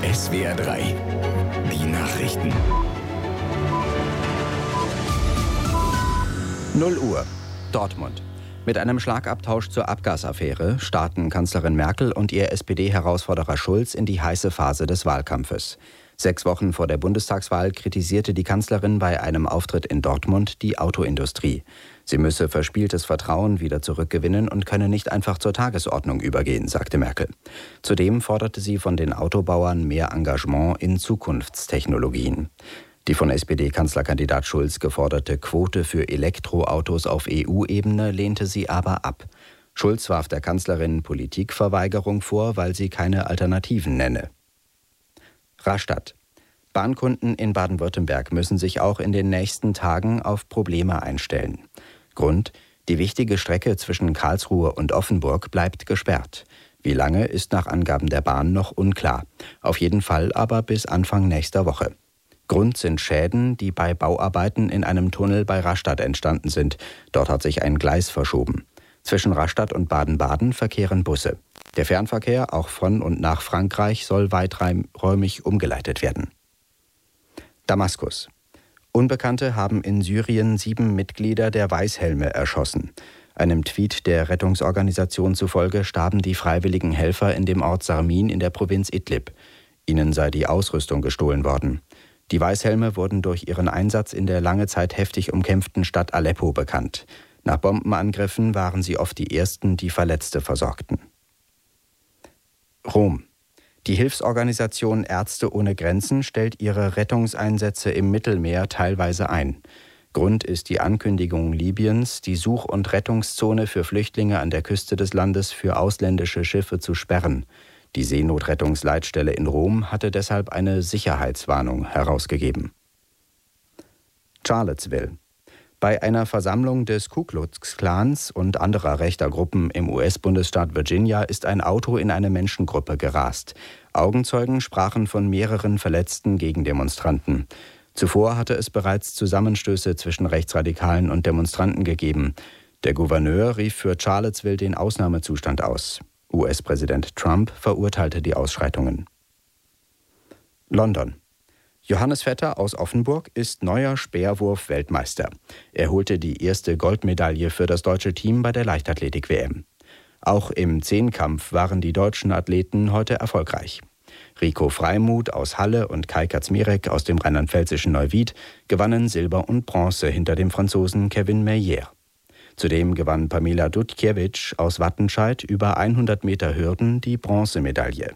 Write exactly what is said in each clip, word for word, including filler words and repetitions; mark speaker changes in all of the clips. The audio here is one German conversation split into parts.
Speaker 1: S W R drei. Die Nachrichten.
Speaker 2: null Uhr. Dortmund. Mit einem Schlagabtausch zur Abgasaffäre starten Kanzlerin Merkel und ihr S P D-Herausforderer Schulz in die heiße Phase des Wahlkampfes. Sechs Wochen vor der Bundestagswahl kritisierte die Kanzlerin bei einem Auftritt in Dortmund die Autoindustrie. Sie müsse verspieltes Vertrauen wieder zurückgewinnen und könne nicht einfach zur Tagesordnung übergehen, sagte Merkel. Zudem forderte sie von den Autobauern mehr Engagement in Zukunftstechnologien. Die von S P D-Kanzlerkandidat Schulz geforderte Quote für Elektroautos auf E U-Ebene lehnte sie aber ab. Schulz warf der Kanzlerin Politikverweigerung vor, weil sie keine Alternativen nenne. Rastatt. Bahnkunden in Baden-Württemberg müssen sich auch in den nächsten Tagen auf Probleme einstellen. Grund: die wichtige Strecke zwischen Karlsruhe und Offenburg bleibt gesperrt. Wie lange, ist nach Angaben der Bahn noch unklar. Auf jeden Fall aber bis Anfang nächster Woche. Grund sind Schäden, die bei Bauarbeiten in einem Tunnel bei Rastatt entstanden sind. Dort hat sich ein Gleis verschoben. Zwischen Rastatt und Baden-Baden verkehren Busse. Der Fernverkehr, auch von und nach Frankreich, soll weiträumig umgeleitet werden. Damaskus. Unbekannte haben in Syrien sieben Mitglieder der Weißhelme erschossen. Einem Tweet der Rettungsorganisation zufolge starben die freiwilligen Helfer in dem Ort Sarmin in der Provinz Idlib. Ihnen sei die Ausrüstung gestohlen worden. Die Weißhelme wurden durch ihren Einsatz in der lange Zeit heftig umkämpften Stadt Aleppo bekannt. Nach Bombenangriffen waren sie oft die Ersten, die Verletzte versorgten. Rom. Die Hilfsorganisation Ärzte ohne Grenzen stellt ihre Rettungseinsätze im Mittelmeer teilweise ein. Grund ist die Ankündigung Libyens, die Such- und Rettungszone für Flüchtlinge an der Küste des Landes für ausländische Schiffe zu sperren. Die Seenotrettungsleitstelle in Rom hatte deshalb eine Sicherheitswarnung herausgegeben. Charlottesville. Bei einer Versammlung des Ku Klux Klans und anderer rechter Gruppen im U S-Bundesstaat Virginia ist ein Auto in eine Menschengruppe gerast. Augenzeugen sprachen von mehreren Verletzten Gegendemonstranten. Zuvor hatte es bereits Zusammenstöße zwischen Rechtsradikalen und Demonstranten gegeben. Der Gouverneur rief für Charlottesville den Ausnahmezustand aus. U S-Präsident Trump verurteilte die Ausschreitungen. London. Johannes Vetter aus Offenburg ist neuer Speerwurf-Weltmeister. Er holte die erste Goldmedaille für das deutsche Team bei der Leichtathletik-W M. Auch im Zehnkampf waren die deutschen Athleten heute erfolgreich. Rico Freimuth aus Halle und Kai Kaczmarek aus dem rheinland-pfälzischen Neuwied gewannen Silber und Bronze hinter dem Franzosen Kevin Mayer. Zudem gewann Pamela Dutkiewicz aus Wattenscheid über hundert Meter Hürden die Bronzemedaille.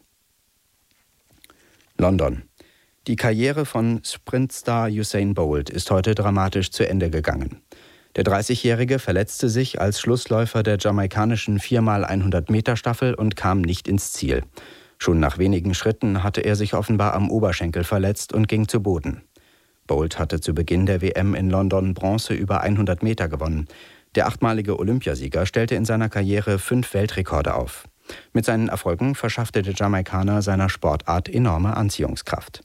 Speaker 2: London. Die Karriere von Sprintstar Usain Bolt ist heute dramatisch zu Ende gegangen. Der dreißigjährige verletzte sich als Schlussläufer der jamaikanischen vier mal hundert Meter Staffel und kam nicht ins Ziel. Schon nach wenigen Schritten hatte er sich offenbar am Oberschenkel verletzt und ging zu Boden. Bolt hatte zu Beginn der W M in London Bronze über hundert Meter gewonnen. Der achtmalige Olympiasieger stellte in seiner Karriere fünf Weltrekorde auf. Mit seinen Erfolgen verschaffte der Jamaikaner seiner Sportart enorme Anziehungskraft.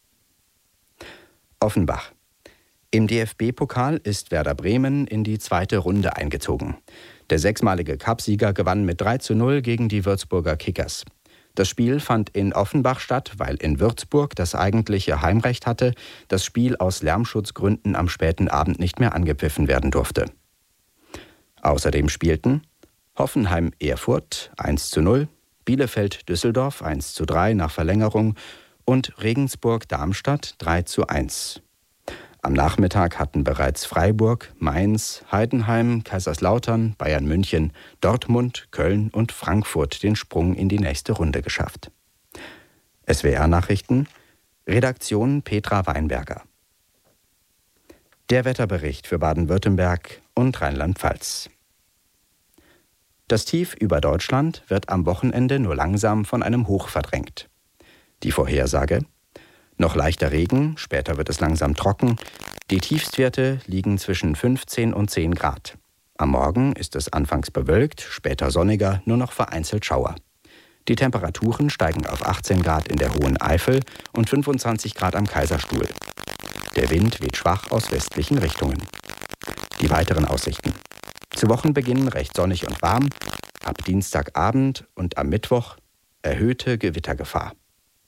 Speaker 2: Offenbach. Im D F B-Pokal ist Werder Bremen in die zweite Runde eingezogen. Der sechsmalige Cupsieger gewann mit drei zu null gegen die Würzburger Kickers. Das Spiel fand in Offenbach statt, weil in Würzburg das eigentliche Heimrecht hatte, das Spiel aus Lärmschutzgründen am späten Abend nicht mehr angepfiffen werden durfte. Außerdem spielten Hoffenheim-Erfurt eins zu null, Bielefeld-Düsseldorf eins zu drei nach Verlängerung und Regensburg-Darmstadt drei zu eins. Am Nachmittag hatten bereits Freiburg, Mainz, Heidenheim, Kaiserslautern, Bayern München, Dortmund, Köln und Frankfurt den Sprung in die nächste Runde geschafft. S W R-Nachrichten, Redaktion Petra Weinberger. Der Wetterbericht für Baden-Württemberg und Rheinland-Pfalz. Das Tief über Deutschland wird am Wochenende nur langsam von einem Hoch verdrängt. Die Vorhersage: noch leichter Regen, später wird es langsam trocken. Die Tiefstwerte liegen zwischen fünfzehn und zehn Grad. Am Morgen ist es anfangs bewölkt, später sonniger, nur noch vereinzelt Schauer. Die Temperaturen steigen auf achtzehn Grad in der Hohen Eifel und fünfundzwanzig Grad am Kaiserstuhl. Der Wind weht schwach aus westlichen Richtungen. Die weiteren Aussichten: zu Wochenbeginn recht sonnig und warm, ab Dienstagabend und am Mittwoch erhöhte Gewittergefahr.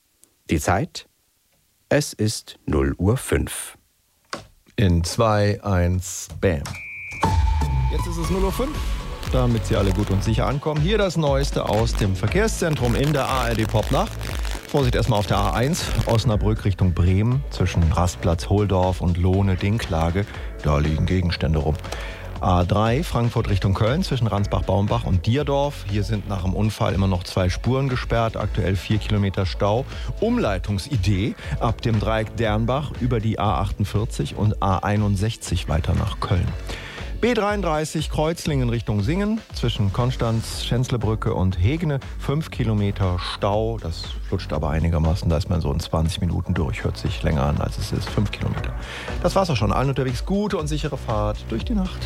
Speaker 2: Die Zeit? Es ist null Uhr fünf.
Speaker 3: In zwei, eins, bam. Jetzt ist es null Uhr fünf, damit Sie alle gut und sicher ankommen. Hier das Neueste aus dem Verkehrszentrum in der A R D Popnacht. Vorsicht erstmal auf der A eins, Osnabrück Richtung Bremen, zwischen Rastplatz Holdorf und Lohne-Dinklage. Da liegen Gegenstände rum. A drei, Frankfurt Richtung Köln, zwischen Ransbach-Baumbach und Dierdorf. Hier sind nach dem Unfall immer noch zwei Spuren gesperrt, aktuell vier Kilometer Stau. Umleitungsidee ab dem Dreieck Dernbach über die A achtundvierzig und A einundsechzig weiter nach Köln. B dreiunddreißig, Kreuzlingen Richtung Singen, zwischen Konstanz, Schänzlebrücke und Hegne, fünf Kilometer Stau. Das flutscht aber einigermaßen, da ist man so in zwanzig Minuten durch. Hört sich länger an, als es ist, fünf Kilometer. Das war's auch schon. Allen unterwegs gute und sichere Fahrt durch die Nacht.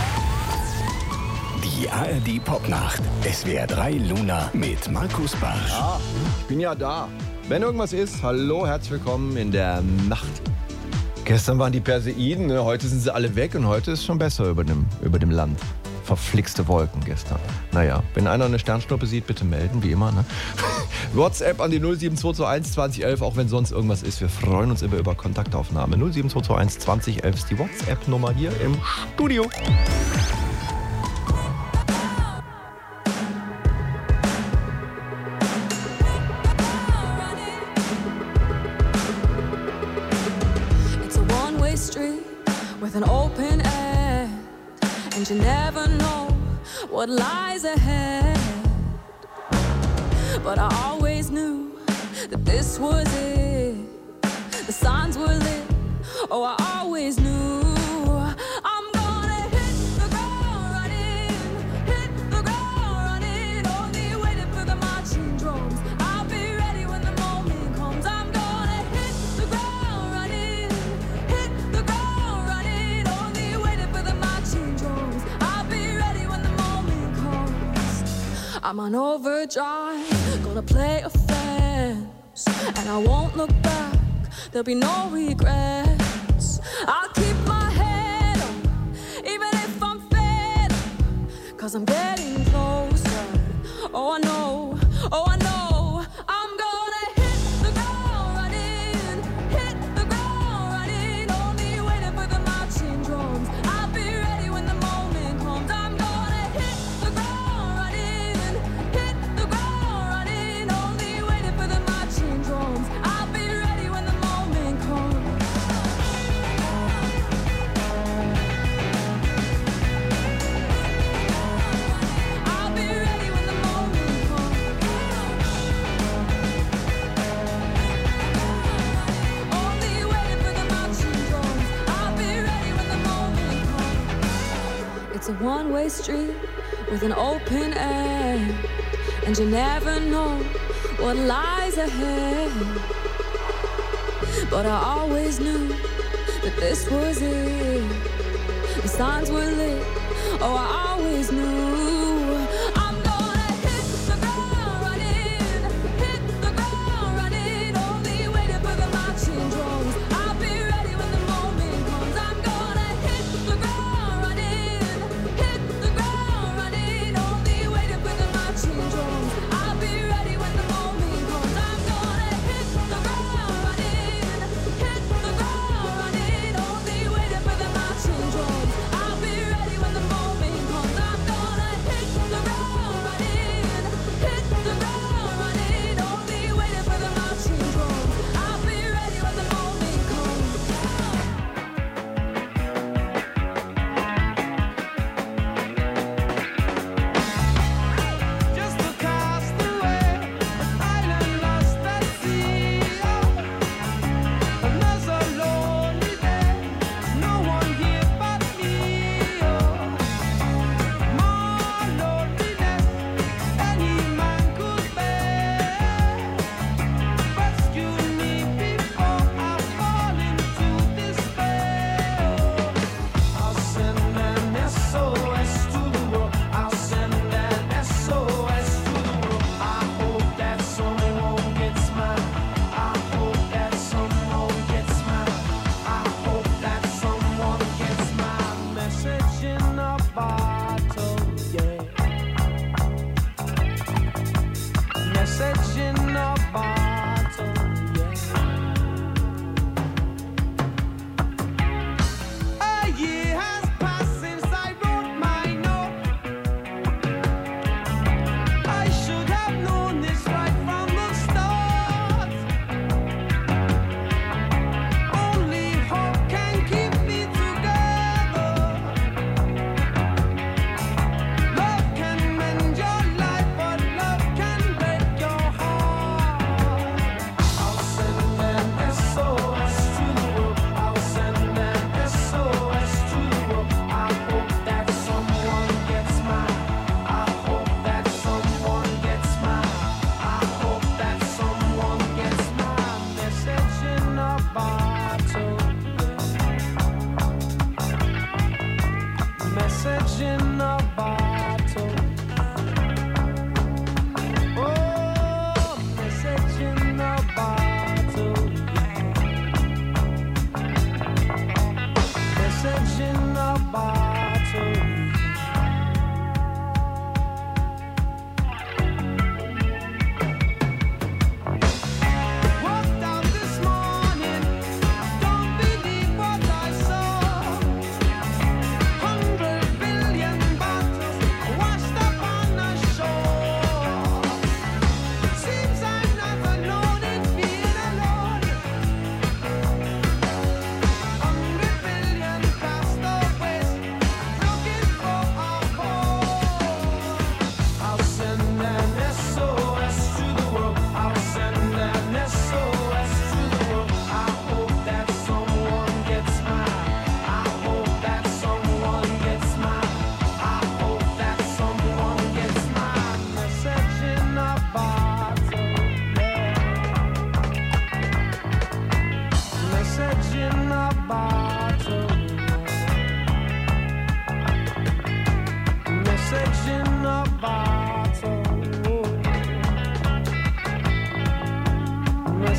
Speaker 1: Die A R D Popnacht. S W R drei Luna mit Markus Barsch.
Speaker 3: Ja, ich bin ja da. Wenn irgendwas ist, hallo, herzlich willkommen in der Nacht. Gestern waren die Perseiden, ne? Heute sind sie alle weg und heute ist schon besser über dem, über dem Land. Verflixte Wolken gestern. Naja, wenn einer eine Sternschnuppe sieht, bitte melden, wie immer. Ne? WhatsApp an die null sieben zwei zwei eins zwanzig elf, auch wenn sonst irgendwas ist. Wir freuen uns immer über Kontaktaufnahme. null sieben zwei zwei eins zwanzig elf ist die WhatsApp-Nummer hier im Studio.
Speaker 4: With an open end, and you never know what lies ahead. But I always knew that this was it. The signs were lit. Oh, I always knew I'm gonna hit the ground running, hit the ground running. Only waiting for the marching drums. I'll be ready when the moment comes. I'm gonna hit the ground running, hit the ground running. Only waiting for the marching drums. I'll be ready when the moment comes. I'm on overdrive, gonna play offense, and I won't look back. There'll be no regrets. I'll keep my head up, even if I'm fed up, 'cause I'm getting closer. Oh, I know, oh, I know. I'm gonna hit the ground running, hit the ground running. Only waiting for the marching drums. I'll be ready when the moment comes. I'm gonna hit the ground running, hit the ground running. Only waiting for the marching drums. I'll be ready when the moment comes. I'll be ready when the moment comes. Only waiting for the marching drums. I'll be ready when the moment comes. It's a one-way street with an open end, and you never know what lies ahead. But I always knew that this was it. The signs were lit. Oh, I always knew I'm gonna hit the ground running, hit the ground running. Only waiting for the marching drums. I'll be ready when the moment comes. I'm gonna hit the ground running, hit the ground running. Only waiting for the marching drums. I'll be ready when the moment comes. I'm gonna hit the ground running, hit the ground running. Only waiting for the marching drums. I'll be ready when the moment comes. I'm gonna hit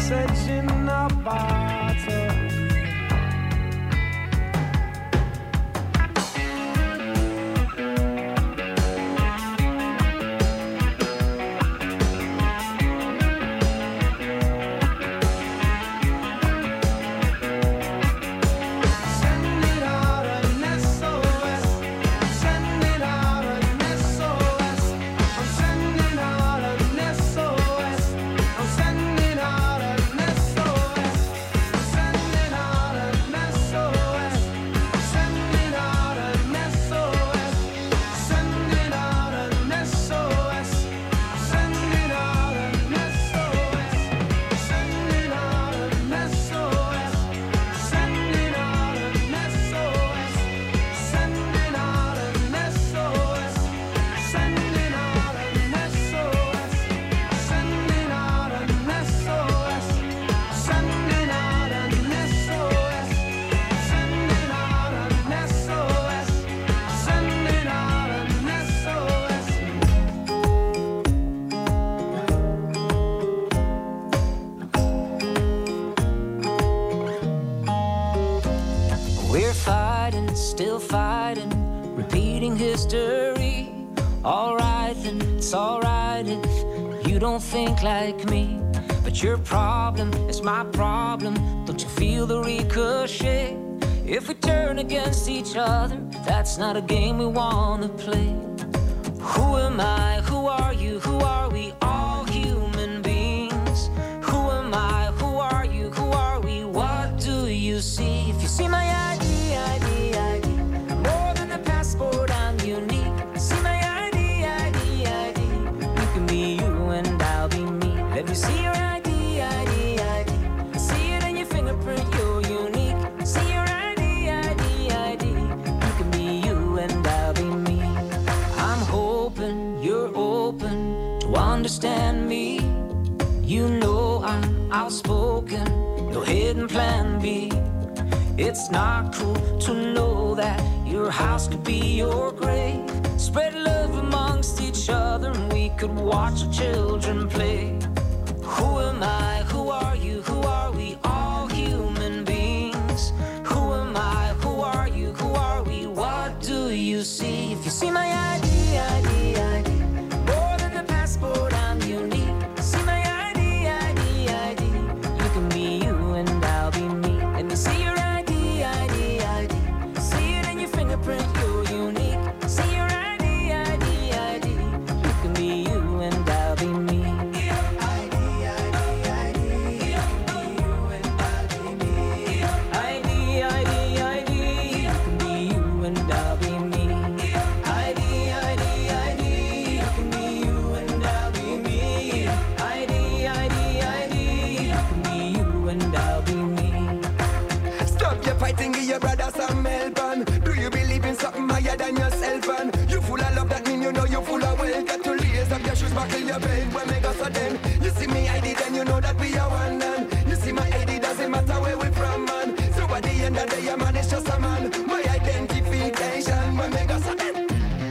Speaker 5: message in a bottle.
Speaker 6: Still fighting, repeating history. Alright then, it's alright if you don't think like me. But your problem is my problem. Don't you feel the ricochet? If we turn against each other, that's not a game we wanna play. Who am I? Who are you? Who are we? All human beings. Who am I? Who are you? Who are we? What do you see? If you see my I D, I D, I D, more than a passport, I'm unique. See my I D, I D, I D, you can be you and I'll be me. Let me see your I D, I D, I D, see it in your fingerprint, you're unique. See your I D, I D, I D, you can be you and I'll be me. I'm hoping you're open to understand me. You know I'm outspoken, no hidden plan B. It's not cool to know that your house could be your grave. Spread love amongst each other and we could watch our children play. Who am I? Who are you? Who are we? All human beings. Who am I? Who are you? Who are we? What do you see? If you see my I D, I D, I D, more than a passport, I'm unique. See my I D, I D, I D, you can be you and I'll be me. Let me see your I D, I D, I D, see it in your fingerprint, you're unique. See your I D, I D, I D, you can be you and I'll be me. I D, I D, I D, you can be you and I'll be me. I D, I D, I D, you can be you and I'll be me. I D, I D, I D, you can be you and I'll be me. I D, I D, I D, you can be you and I'll be me.
Speaker 7: Stop your fighting, give your brother some help and do you believe in something higher than yourself and you full of love, that mean you know you full of will. Got to lace up your shoes, buckle your belt when we go so then you see me I D, then you know that we are one and you see my I D, doesn't matter where we from man. So at the end of the day, a man is just a man. My identification when we go so then.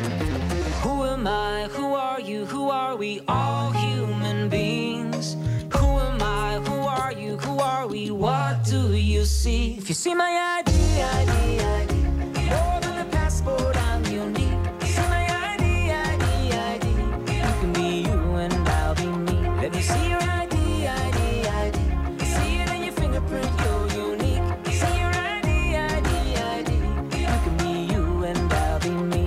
Speaker 6: Who am I? Who are you? Who are we? All human beings. Who am I? Who are you? Who are we? What do you see? If you see my I D, I D, I D, more than a passport, I'm unique. See my I D, I D, I D, you can be you and I'll be me. Let me see your I D, I D, I D, see it in your fingerprint, you're unique. See your I D, I D, I D, you can be you and I'll be me.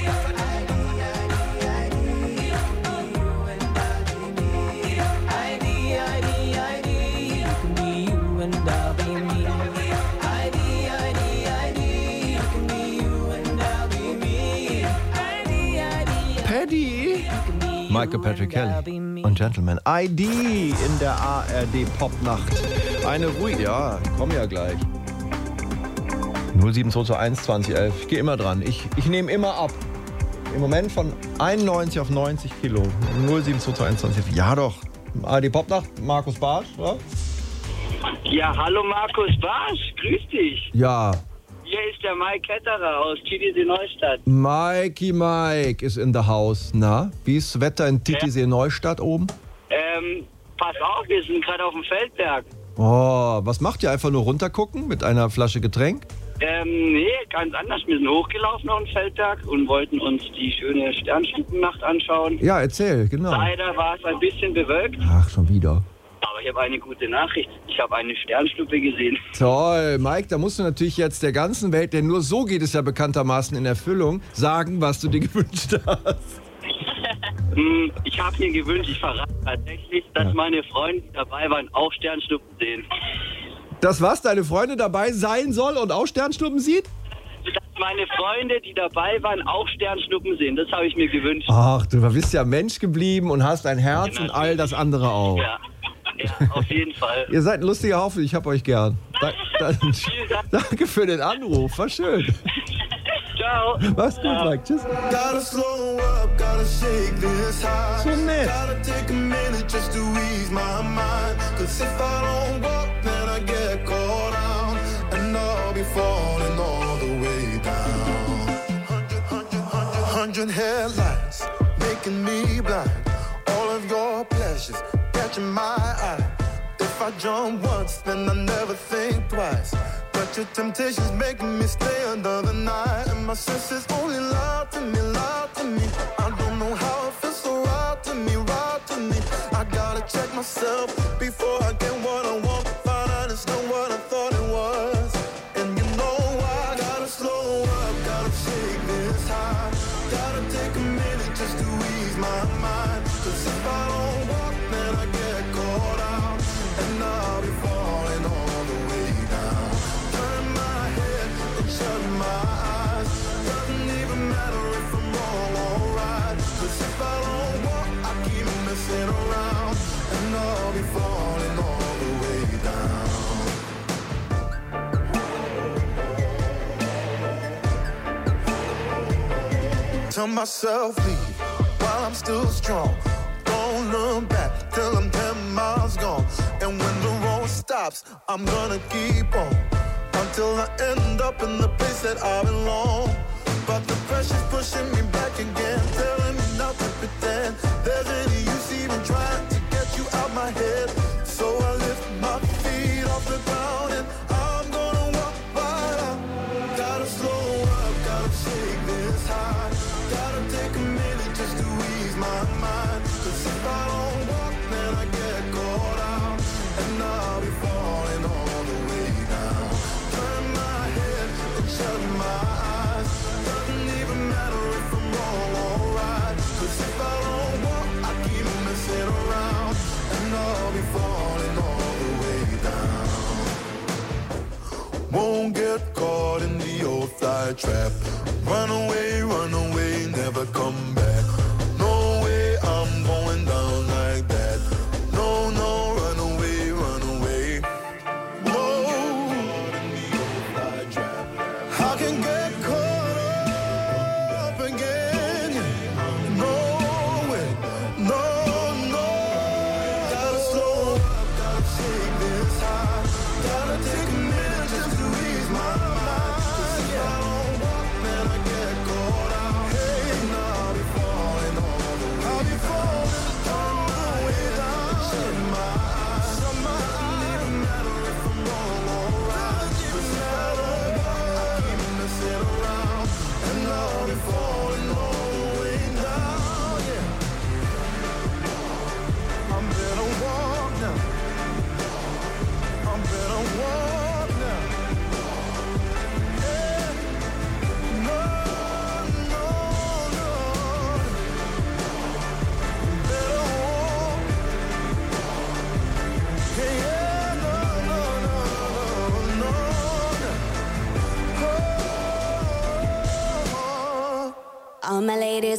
Speaker 3: Paddy, Michael Patrick Kelly und Gentleman. I D in der A R D Popnacht. Eine ruhige, ja, ich komme ja gleich. null sieben zwei zwei eins zwanzig elf. Ich gehe immer dran. Ich, ich nehme immer ab. Im Moment von einundneunzig auf neunzig Kilo. null sieben zwei zwei eins zwanzig elf. Ja doch. A R D Popnacht, Markus Bartsch, oder?
Speaker 8: Ja, hallo Markus Bartsch, grüß dich.
Speaker 3: Ja.
Speaker 8: Hier ist der Mike Ketterer aus Titisee Neustadt.
Speaker 3: Mikey Mike ist in the house. Na, wie ist das Wetter in Titisee Neustadt oben?
Speaker 8: Ähm, pass auf, wir sind gerade auf dem Feldberg.
Speaker 3: Oh, was macht ihr? Einfach nur runtergucken mit einer Flasche Getränk?
Speaker 8: Ähm, nee, ganz anders. Wir sind hochgelaufen auf den Feldberg und wollten uns die schöne Sternschnuppennacht anschauen.
Speaker 3: Ja, erzähl, genau.
Speaker 8: Leider war es ein bisschen bewölkt.
Speaker 3: Ach, schon wieder.
Speaker 8: Aber ich habe eine gute Nachricht. Ich habe eine Sternschnuppe gesehen.
Speaker 3: Toll, Mike, da musst du natürlich jetzt der ganzen Welt, denn nur so geht es ja bekanntermaßen in Erfüllung, sagen, was du dir gewünscht hast.
Speaker 8: hm, ich habe mir gewünscht, ich verrate tatsächlich, dass ja. meine Freunde, die dabei waren, auch Sternschnuppen sehen.
Speaker 3: Das was, deine Freunde dabei sein soll und auch Sternschnuppen sieht?
Speaker 8: Dass meine Freunde, die dabei waren, auch Sternschnuppen sehen. Das habe ich mir gewünscht.
Speaker 3: Ach, du bist ja Mensch geblieben und hast ein Herz ja, und all das andere auch.
Speaker 8: Ja. Ja, auf jeden Fall.
Speaker 3: Ihr seid ein lustiger Haufen, ich hab euch gern. Da, da, danke für den Anruf, war schön.
Speaker 8: Ciao.
Speaker 3: Mach's gut, Mike. Tschüss. So nett.
Speaker 9: Hundred headlights making me blind. All of your pleasures catching my eye. If I jump once, then I never think twice. But your temptation's making me stay another night. And my senses only lie to me, lie to me. I don't know how it feels so right to me, right to me. I gotta check myself before I get what I want. Find out it's not what I thought it was. And you know I gotta slow up, gotta shake this high. Gotta take a minute just to ease my mind. Cause if I don't walk, then I get caught out. And I'll be falling all the way down. Turn my head and shut my eyes. Doesn't even matter if I'm wrong or right. Cause if I don't walk, I keep messing around. And I'll be falling all the way down. Tell myself leave while I'm still strong. Don't look back till I'm ten miles gone. And when the road stops, I'm gonna keep on until I end up in the place that I belong. But the pressure's pushing me back again, telling me not to pretend there's any use even trying to get you out my head. So I lift my feet off the ground and I'm gonna walk right out. Gotta slow up, gotta shake this high. Gotta take a minute just to ease my mind. Cause if I don't walk, then I get caught out. And I'll be falling all the way down. Turn my head and shut my eyes. Doesn't even matter if I'm wrong or right. Cause if I don't walk, I keep messing around. And I'll be falling all the way down. Won't get caught in the old fly trap. Run away, run away, never come back. No way, I'm going down like that. No, no, run away, run away. No, I can get caught up again. No way, no, no. Gotta slow up, gotta shake this high. Gotta take a minute just to ease my mind. Cause if I don't walk, then I get caught out. Hey, and I'll be falling all the way. I'll be falling all the way down. Shut my eyes, shut my eyes. Doesn't even matter if I'm wrong or right. Cause if I don't walk, I keep messing around. And I'll be falling all the way down, yeah. I better walk now. I better walk now. Yeah. No, no, no. Better walk. Yeah, yeah, no, no, no, no, no. Oh.
Speaker 10: All my ladies,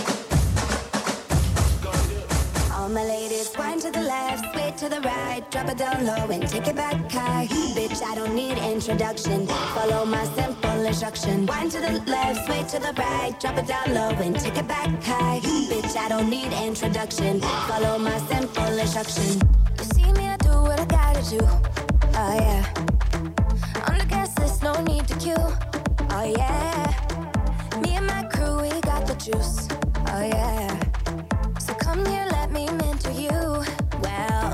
Speaker 10: all my ladies, wind to the left, sway to the right, drop it down low and take it back high. Bitch, I don't need introduction. Follow my simple instruction. Wind to the left, sway to the right, drop it down low and take it back high. Bitch, I don't need introduction. Follow my simple instruction. You see me, I do what I gotta do. Oh yeah. On the gas list, no need to queue. Oh yeah. Me and my crew, we got the juice. Oh yeah. So come here, let me mentor you. Well,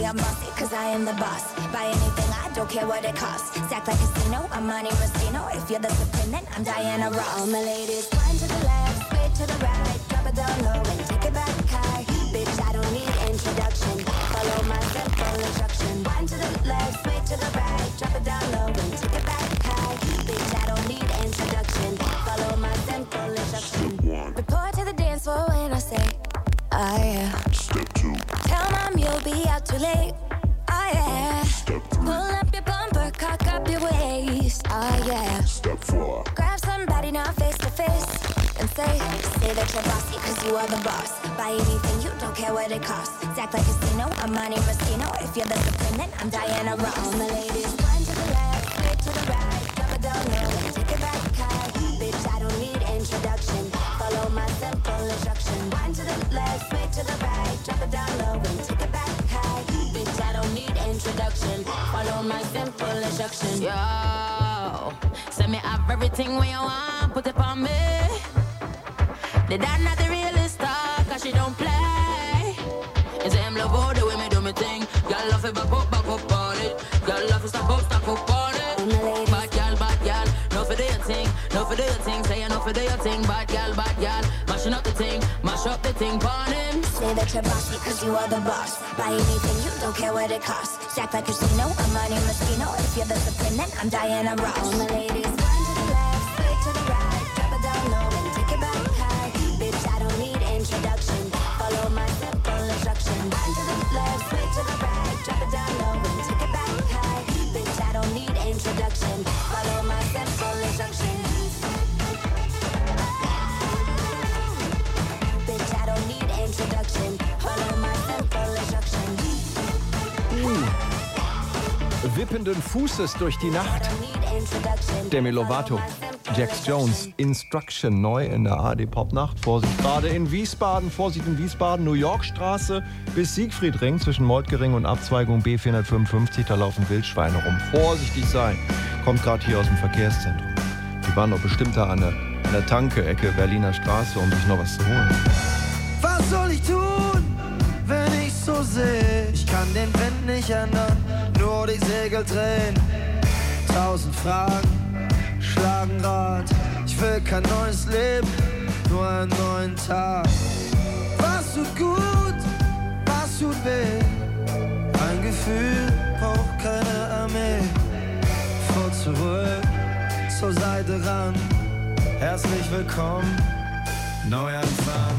Speaker 10: I'm bossy, cause I am the boss. Buy anything, I don't care what it costs. Stack like casino, I'm Monte Rustino. If you're the supreme, then I'm Diana Ross. All my ladies, one to the left, sway to the right. Drop it down low and take it back high. Bitch, I don't need introduction. Follow my simple instruction. One to the left, sway to the right. Drop it down low and take it back high. Bitch, I don't need introduction. Follow my simple instruction. Report to the dance floor when I say, oh yeah.
Speaker 9: Step two.
Speaker 10: Tell mom you'll be out too late. Oh yeah.
Speaker 9: Step three.
Speaker 10: Pull up your bumper, cock up your waist. Oh yeah.
Speaker 9: Step four.
Speaker 10: Grab somebody now face to face and say, say that you're bossy cause you are the boss. Buy anything, you don't care what it costs. Act like casino, I'm Monte Rustino. If you're the supreme, then I'm Diana Ross. All my ladies, one to the left, straight to the right. Drop it down low and take it back high. Bitch, I don't need introduction. Follow my simple instruction. One to the left, straight to the right. Drop it down low and take it back high. Bitch, I don't need introduction. Follow my simple instruction.
Speaker 6: Yo, send me up everything when you want, put it on me. The dad not the realest star, cause she don't play. And say I'm love all the way me do me thing. Y'all love it, back up, back up on it. Y'all love it, stop up, stop up on it. Bad y'all, bad y'all, no for do your thing, no for do your thing. Say you no for do your thing, bad y'all, bad y'all. Mashing up the thing, mash up the thing, burn him.
Speaker 10: Say that you're bossy cause you are the boss. Buy anything, you don't care what it costs. Stack like casino, I'm Monte Rustino. If you're the supreme, then I'm Diana Ross. All my ladies, one to the left, straight to the right. Drop it down low and take it back high. Bitch, I don't need introduction. Follow my simple instruction. One to the left, straight to the right. Drop it down low and take it back high. Bitch, I don't need introduction. Follow my simple instruction. Bitch, I don't need introduction. Follow my simple instruction.
Speaker 3: Wippenden Fußes durch die Nacht. Demi Lovato, Jax Jones, Instruction, neu in der A R D Popnacht. Vorsicht gerade in Wiesbaden, Vorsicht in Wiesbaden, New York Straße bis Siegfriedring zwischen Moltgering und Abzweigung B vierhundertfünfundfünfzig, da laufen Wildschweine rum. Vorsichtig sein, kommt gerade hier aus dem Verkehrszentrum. Die waren doch bestimmt da an der, an der Tanke-Ecke Berliner Straße, um sich noch was zu holen.
Speaker 5: Was soll ich tun, wenn ich so sehe? Ich kann den Wind nicht ändern, nur die Segel drehen. Tausend Fragen schlagen Rad. Ich will kein neues Leben, nur einen neuen Tag. Was tut gut, was tut weh? Ein Gefühl braucht keine Armee. Vor zurück, zur Seite ran. Herzlich willkommen, Neuanfang.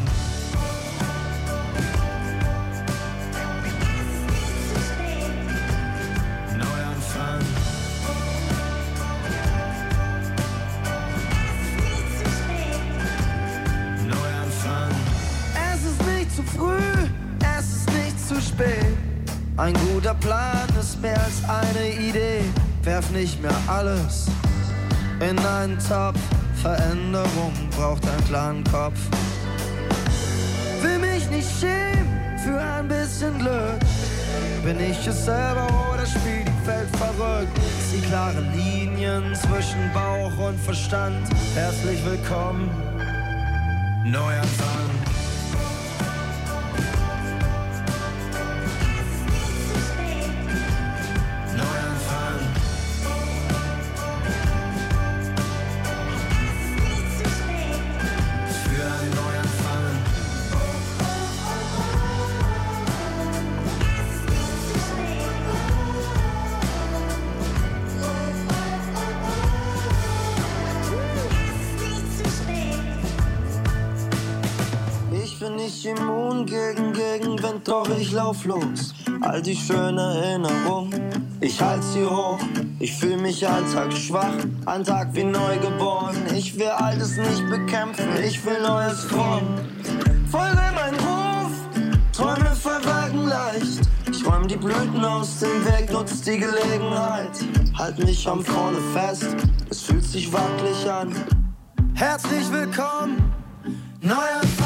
Speaker 5: Ein guter Plan ist mehr als eine Idee. Werf nicht mehr alles in einen Topf. Veränderung braucht einen klaren Kopf. Will mich nicht schämen für ein bisschen Glück. Bin ich es selber oder spielt die Welt verrückt? Die klaren Linien zwischen Bauch und Verstand. Herzlich willkommen, Neuanfang. Immun gegen Gegenwind, doch ich lauf los. All die schönen Erinnerungen, ich halt sie hoch. Ich fühl mich alltagsschwach, ein Tag wie neugeboren. Ich will Altes nicht bekämpfen, ich will Neues formen. Folge mein Ruf, Träume verwelken leicht. Ich räum die Blüten aus dem Weg, nutz die Gelegenheit. Halt mich am Vorne fest, es fühlt sich wackelig an. Herzlich willkommen, Neuanfang.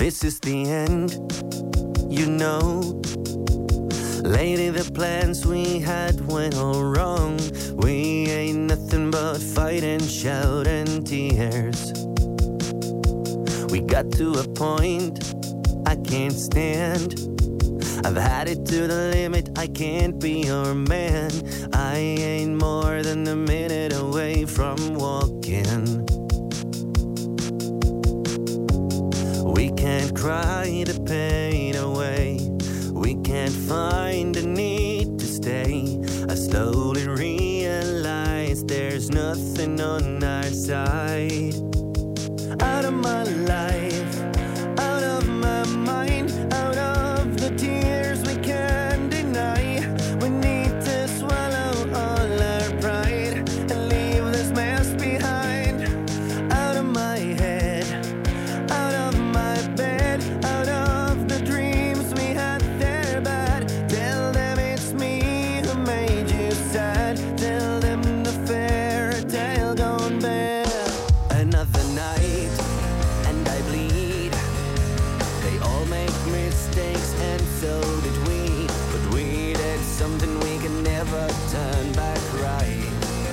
Speaker 5: this is the end, you know. Lately the plans we had went all wrong. We ain't nothing but fight and shout and tears. We got to a point I can't stand. I've had it to the limit, I can't be your man. I ain't more than a minute away from walking. We can't cry the pain away. We can't find the need to stay. I slowly realize there's nothing on our side. Out of my life, out of my mind, out of the tears we can't deny. We need to swallow all our pride and leave this mess behind. Out of my head, out of my bed, out of the dreams we had there bad. Tell them it's me who made you sad. Tell them the fairy tale gone bad. Another night and I bleed. They all make mistakes and so did we. But we did something we can never turn back right.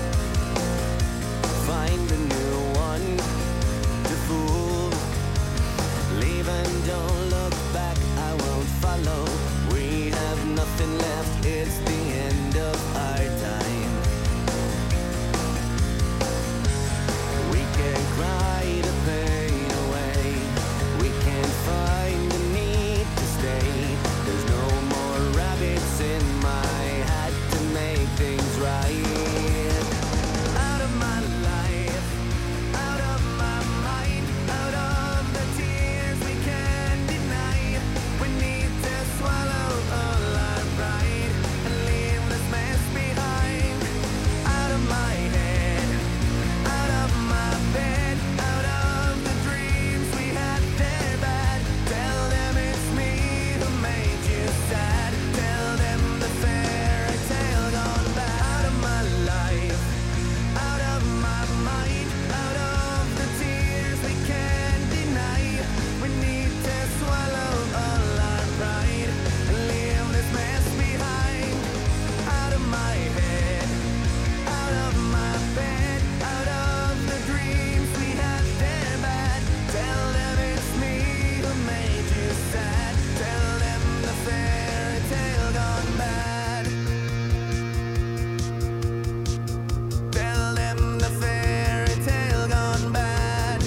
Speaker 5: Find a new one to fool. Leave and don't look back, I won't follow. We have nothing left, it's the end of our time. We can't cry the pain away. We can't find the need to stay. There's no more rabbits in my hat to make things right. Out of my life, out of my mind, out of the tears we can't deny. We need to swallow all our pride and leave this mess behind. Out of my head, out of my bed, out of the dreams we had there bad. Tell them it's me who made you sad. Tell them the fairy tale gone bad. Out of my life, out of my mind, out of the tears we can't deny. We need to swallow all our pride and leave this mess behind. Out of my head, out of my bed, out of the dreams we had there bad. Tell them it's me who made you sad. Tell them the fairy tale gone bad. Tell them the fairy tale gone bad.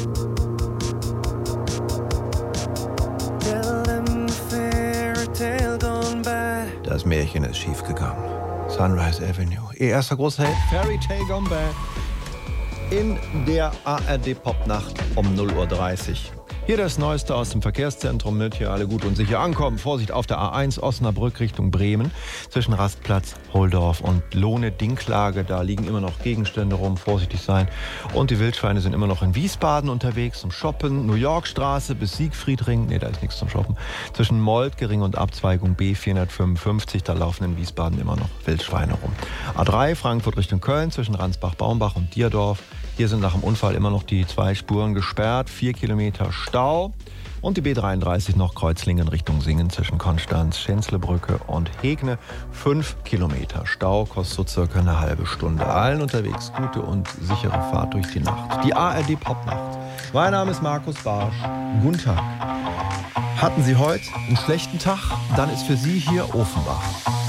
Speaker 5: Tell them the fairy tale gone bad.
Speaker 3: Das Märchen ist schiefgegangen. Sunrise Avenue. Ihr erster großer Hit, Fairy Tale Gone Bad. In der A R D-Popnacht um null Uhr dreißig. Hier das Neueste aus dem Verkehrszentrum. Mögt hier alle gut und sicher ankommen. Vorsicht auf der A eins Osnabrück Richtung Bremen. Zwischen Rastplatz, Holdorf und Lohne-Dinklage. Da liegen immer noch Gegenstände rum. Vorsichtig sein. Und die Wildschweine sind immer noch in Wiesbaden unterwegs zum Shoppen. New York Straße bis Siegfriedring. Ne, da ist nichts zum Shoppen. Zwischen Moltgering und Abzweigung B vierhundertfünfundfünfzig. Da laufen in Wiesbaden immer noch Wildschweine rum. A drei Frankfurt Richtung Köln. Zwischen Ransbach-Baumbach und Dierdorf. Hier sind nach dem Unfall immer noch die zwei Spuren gesperrt. Vier Kilometer Stau. Und die B dreiunddreißig noch Kreuzlingen Richtung Singen zwischen Konstanz, Schänzlebrücke und Hegne. Fünf Kilometer Stau, kostet so circa eine halbe Stunde. Allen unterwegs gute und sichere Fahrt durch die Nacht. Die A R D-Popnacht. Mein Name ist Markus Barsch. Guten Tag. Hatten Sie heute einen schlechten Tag? Dann ist für Sie hier Offenbach.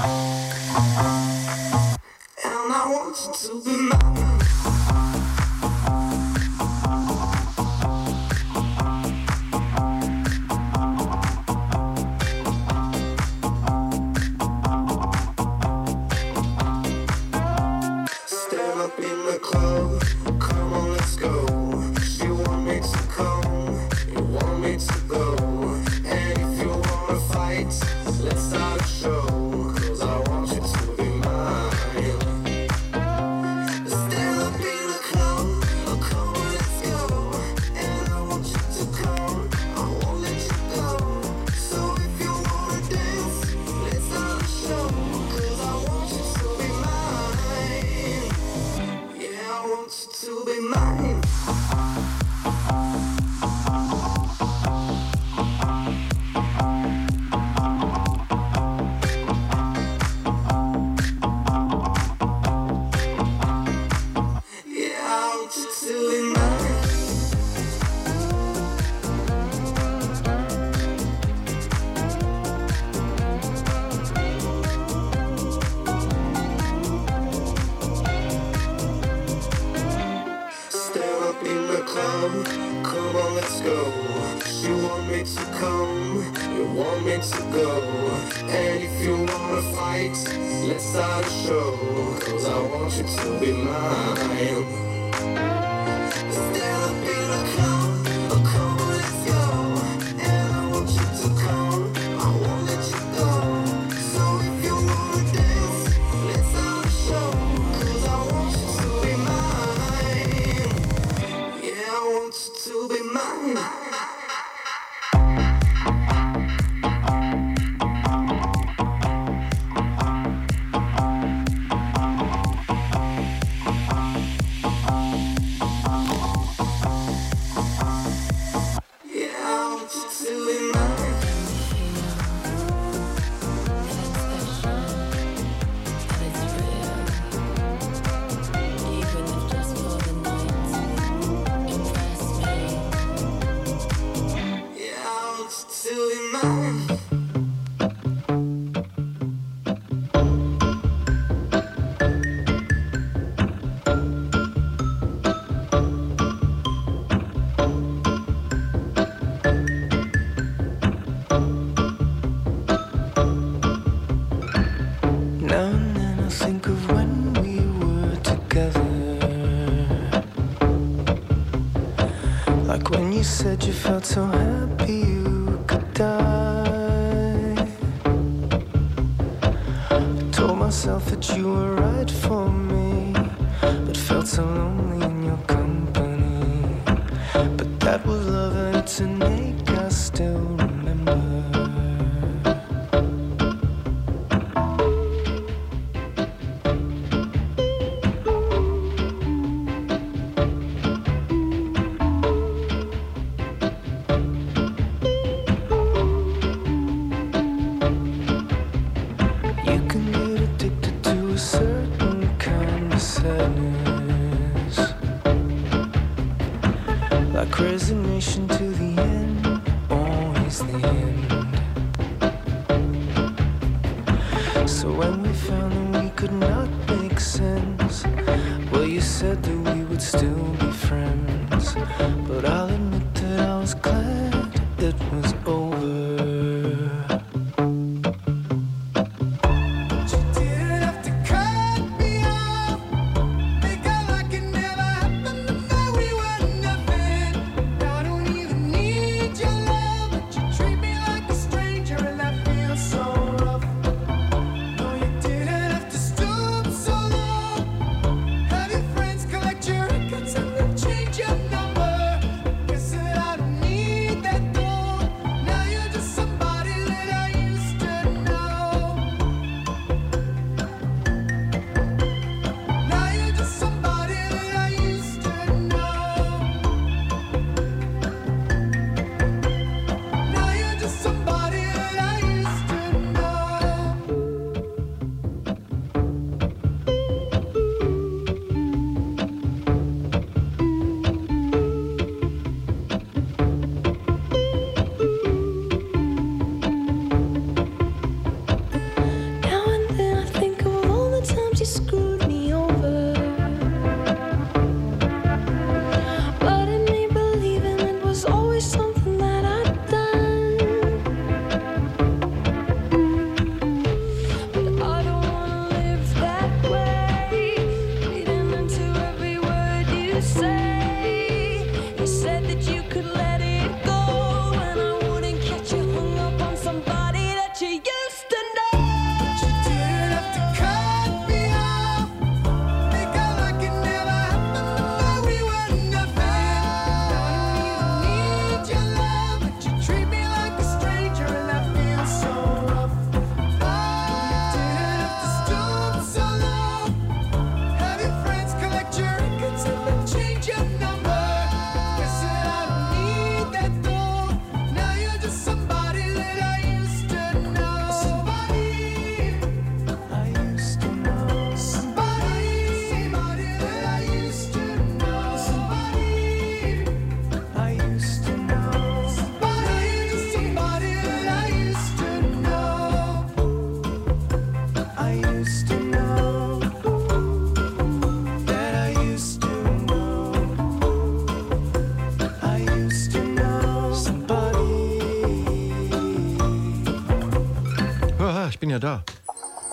Speaker 9: And I want you to be mine.
Speaker 5: Still
Speaker 11: me to come, you want me to go. And if you wanna fight, let's start a show. Cause I want you to be mine. Still a bit of come, a come, let's go. And I want you to come, I won't let you go. So if you wanna dance, let's start a show. Cause I want you to be mine. Yeah, I want you to be mine.
Speaker 12: Said you felt so happy you could die. I told myself that you were right for me, but felt so lonely in your company. But that was love and it's an ache I still remember. Resignation to the end, always the end. So when we found that we could not make sense, well, you said that we would still be friends. But I'll admit that I was glad it was over.
Speaker 11: Friends collect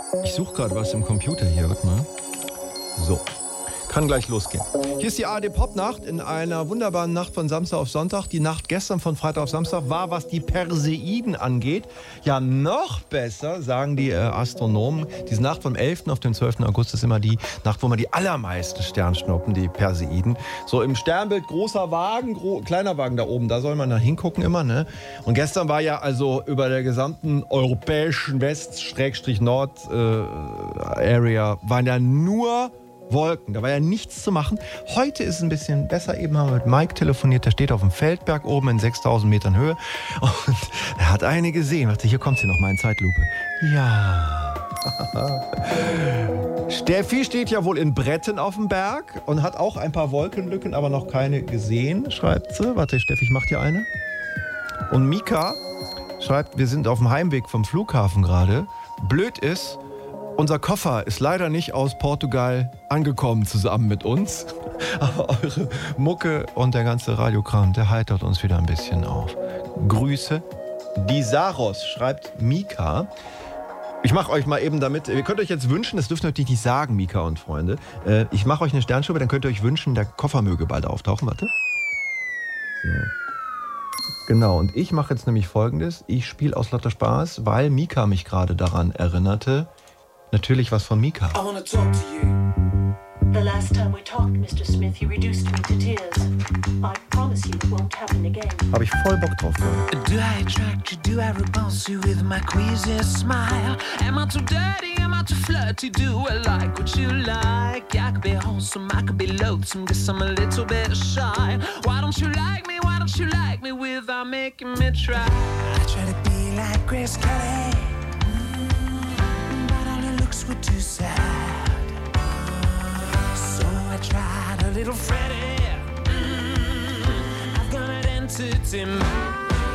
Speaker 3: Ich suche gerade was im Computer hier, warte mal. So, kann gleich losgehen. Hier ist die A R D Popnacht in einer wunderbaren Nacht von Samstag auf Sonntag. Die Nacht gestern von Freitag auf Samstag war, was die Perseiden angeht, ja noch besser, sagen die äh, Astronomen. Diese Nacht vom elften auf den zwölften August ist immer die Nacht, wo man die allermeisten Sternschnuppen, die Perseiden. So im Sternbild großer Wagen, gro- kleiner Wagen da oben, da soll man da hingucken immer, ne? Und gestern war ja also über der gesamten europäischen West-Nord-Area äh, waren ja nur Wolken, da war ja nichts zu machen. Heute ist es ein bisschen besser. Eben haben wir mit Mike telefoniert, der steht auf dem Feldberg oben in sechstausend Metern Höhe und er hat eine gesehen. Warte, hier kommt sie noch mal in Zeitlupe. Ja. Steffi steht ja wohl in Bretten auf dem Berg und hat auch ein paar Wolkenlücken, aber noch keine gesehen, schreibt sie. Warte, Steffi, ich mach dir eine. Und Mika schreibt, wir sind auf dem Heimweg vom Flughafen gerade. Blöd ist, unser Koffer ist leider nicht aus Portugal angekommen zusammen mit uns. Aber eure Mucke und der ganze Radiokram, der heitert uns wieder ein bisschen auf. Grüße. Die Saros, schreibt Mika. Ich mache euch mal eben damit, ihr könnt euch jetzt wünschen, das dürft ihr natürlich nicht sagen, Mika und Freunde. Äh, ich mache euch eine Sternschnuppe, dann könnt ihr euch wünschen, der Koffer möge bald auftauchen. Warte. So. Genau, und ich mache jetzt nämlich Folgendes. Ich spiele aus lauter Spaß, weil Mika mich gerade daran erinnerte. Natürlich was von Mika.
Speaker 13: I wanna talk to you. The last time we talked, Mister Smith, you reduced me to tears. I promise you it won't happen again.
Speaker 3: Habe ich voll Bock drauf gehabt.
Speaker 6: Do I attract you? Do I repulse you with my queasy smile? Am I too dirty? Am I too flirty? Do I like what you like? I could be wholesome, I could be loathsome, guess I'm a little bit shy. Why don't you like me? Why don't you like me without making me try? I try to be like Grace Kelly, but all her looks were too sad. So I tried a little Freddie. Mm, I've got an entity mind.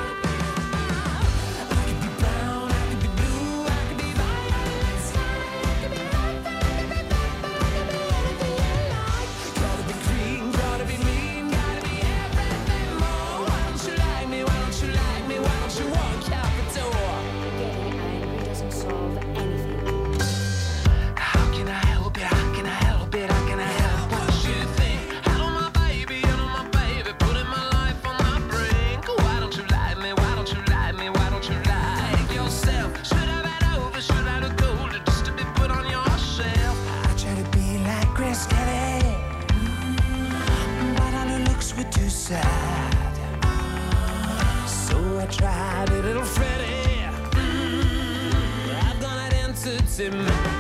Speaker 6: So I tried a little Freddie. Mm, I've done it entity mind.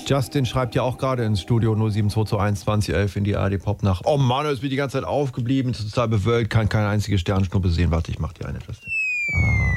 Speaker 3: Justin schreibt ja auch gerade ins Studio null sieben zwei zwei eins zwanzig elf in die A R D Pop nach. Oh Mann, ist mir die ganze Zeit aufgeblieben, ist total bewölkt, kann keine einzige Sternschnuppe sehen. Warte, ich mach die eine, Justin. Ah.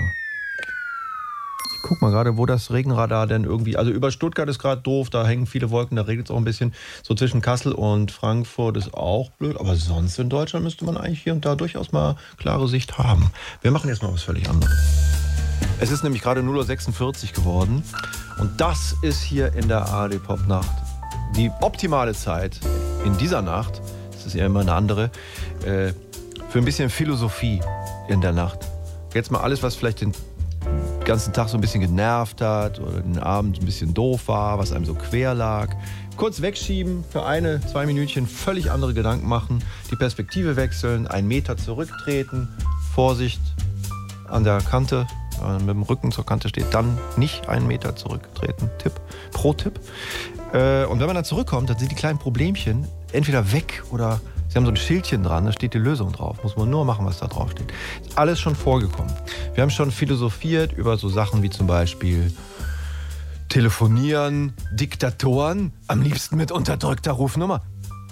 Speaker 3: Ich guck mal gerade, wo das Regenradar denn irgendwie... Also über Stuttgart ist gerade doof, da hängen viele Wolken, da regnet es auch ein bisschen. So zwischen Kassel und Frankfurt ist auch blöd. Aber sonst in Deutschland müsste man eigentlich hier und da durchaus mal klare Sicht haben. Wir machen jetzt mal was völlig anderes. Es ist nämlich gerade null Uhr sechsundvierzig geworden. Und das ist hier in der A R D Pop Nacht die optimale Zeit in dieser Nacht. Das ist ja immer eine andere. Äh, für ein bisschen Philosophie in der Nacht. Jetzt mal alles, was vielleicht den ganzen Tag so ein bisschen genervt hat oder den Abend ein bisschen doof war, was einem so quer lag. Kurz wegschieben, für eine, zwei Minütchen völlig andere Gedanken machen, die Perspektive wechseln, einen Meter zurücktreten, Vorsicht an der Kante, wenn man mit dem Rücken zur Kante steht, dann nicht einen Meter zurücktreten. Tipp, Pro-Tipp. Äh, und wenn man dann zurückkommt, dann sind die kleinen Problemchen entweder weg oder Sie haben so ein Schildchen dran, da steht die Lösung drauf. Muss man nur machen, was da drauf steht. Ist alles schon vorgekommen. Wir haben schon philosophiert über so Sachen wie zum Beispiel Telefonieren, Diktatoren, am liebsten mit unterdrückter Rufnummer.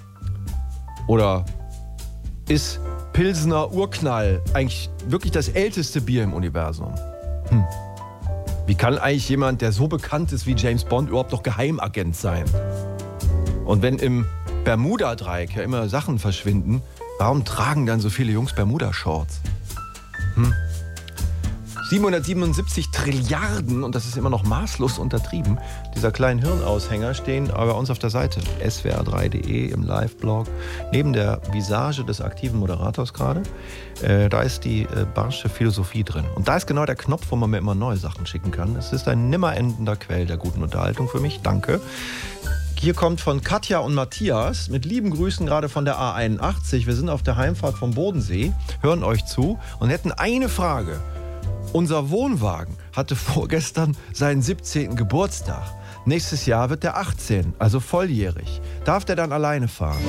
Speaker 3: Oder ist Pilsener Urknall eigentlich wirklich das älteste Bier im Universum? Hm. Wie kann eigentlich jemand, der so bekannt ist wie James Bond, überhaupt noch Geheimagent sein? Und wenn im Bermuda-Dreieck ja immer Sachen verschwinden, warum tragen dann so viele Jungs Bermuda-Shorts? Hm. siebenhundertsiebenundsiebzig Trilliarden, und das ist immer noch maßlos untertrieben, dieser kleinen Hirnaushänger stehen bei uns auf der Seite S W R drei punkt de im Live-Blog, neben der Visage des aktiven Moderators gerade. Äh, da ist die äh, barsche Philosophie drin. Und da ist genau der Knopf, wo man mir immer neue Sachen schicken kann. Es ist ein nimmer endender Quell der guten Unterhaltung für mich. Danke. Hier kommt von Katja und Matthias mit lieben Grüßen gerade von der A einundachtzig. Wir sind auf der Heimfahrt vom Bodensee, hören euch zu und hätten eine Frage. Unser Wohnwagen hatte vorgestern seinen siebzehnten Geburtstag. Nächstes Jahr wird der achtzehn, also volljährig. Darf der dann alleine fahren?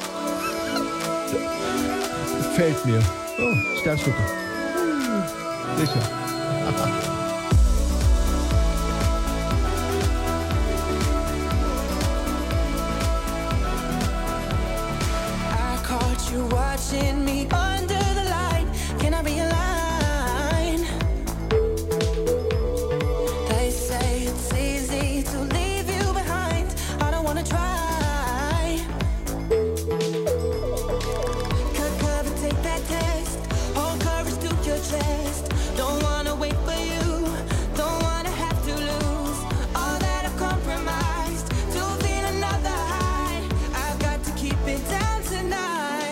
Speaker 3: Fällt mir. Oh, Sternschnuppe. Sicher.
Speaker 14: You watching me under the light. Can I be a line? They say it's easy to leave you behind. I don't wanna try. Cut cover, take that test. Hold courage to your chest. Don't wanna wait for you. Don't wanna have to lose all that I've compromised to feel another high. I've got to keep it down tonight.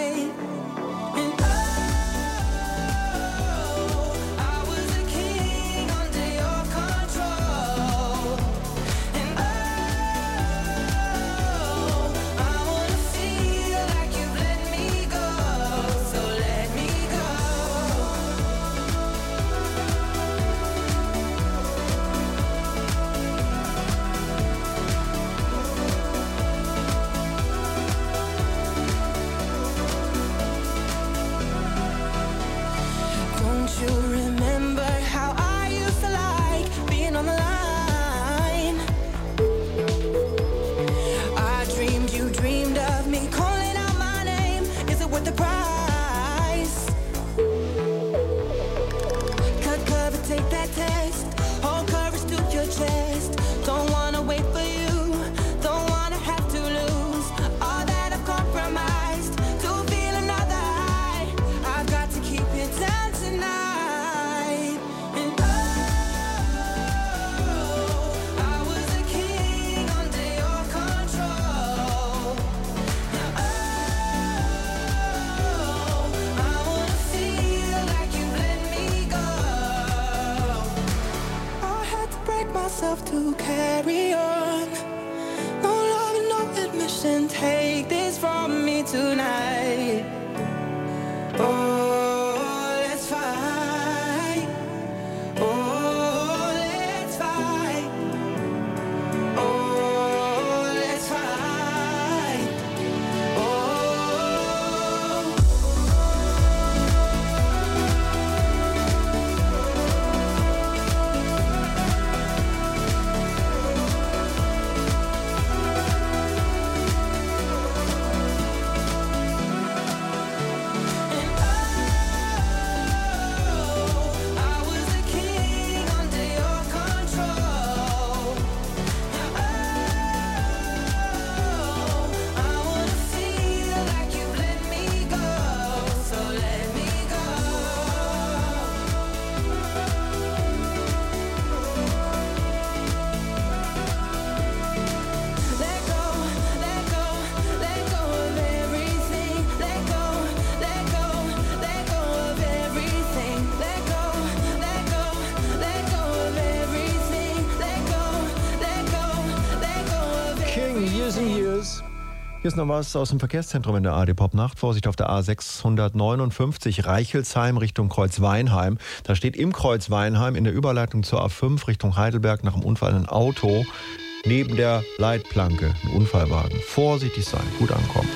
Speaker 14: To carry on, no love and no admission. Take this from me tonight. Oh, let's fight. Oh, let's fight. Oh, let's fight. Oh.
Speaker 15: years and years.
Speaker 3: Hier ist noch was aus dem Verkehrszentrum in der A R D Pop Nacht. Vorsicht auf der A sechshundertneunundfünfzig Reichelsheim Richtung Kreuzweinheim. Da steht im Kreuzweinheim in der Überleitung zur A fünf Richtung Heidelberg nach dem Unfall ein Auto neben der Leitplanke, ein Unfallwagen. Vorsichtig sein, gut ankommen.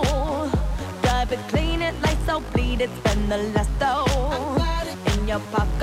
Speaker 16: Spend the last though in your pocket.